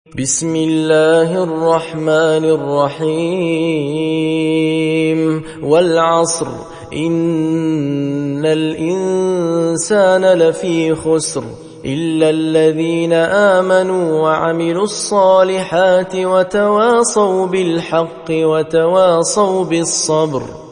بسم الله الرحمن الرحيم والعصر إن الإنسان لفي خسر إلا الذين آمنوا وعملوا الصالحات وتواصوا بالحق وتواصوا بالصبر.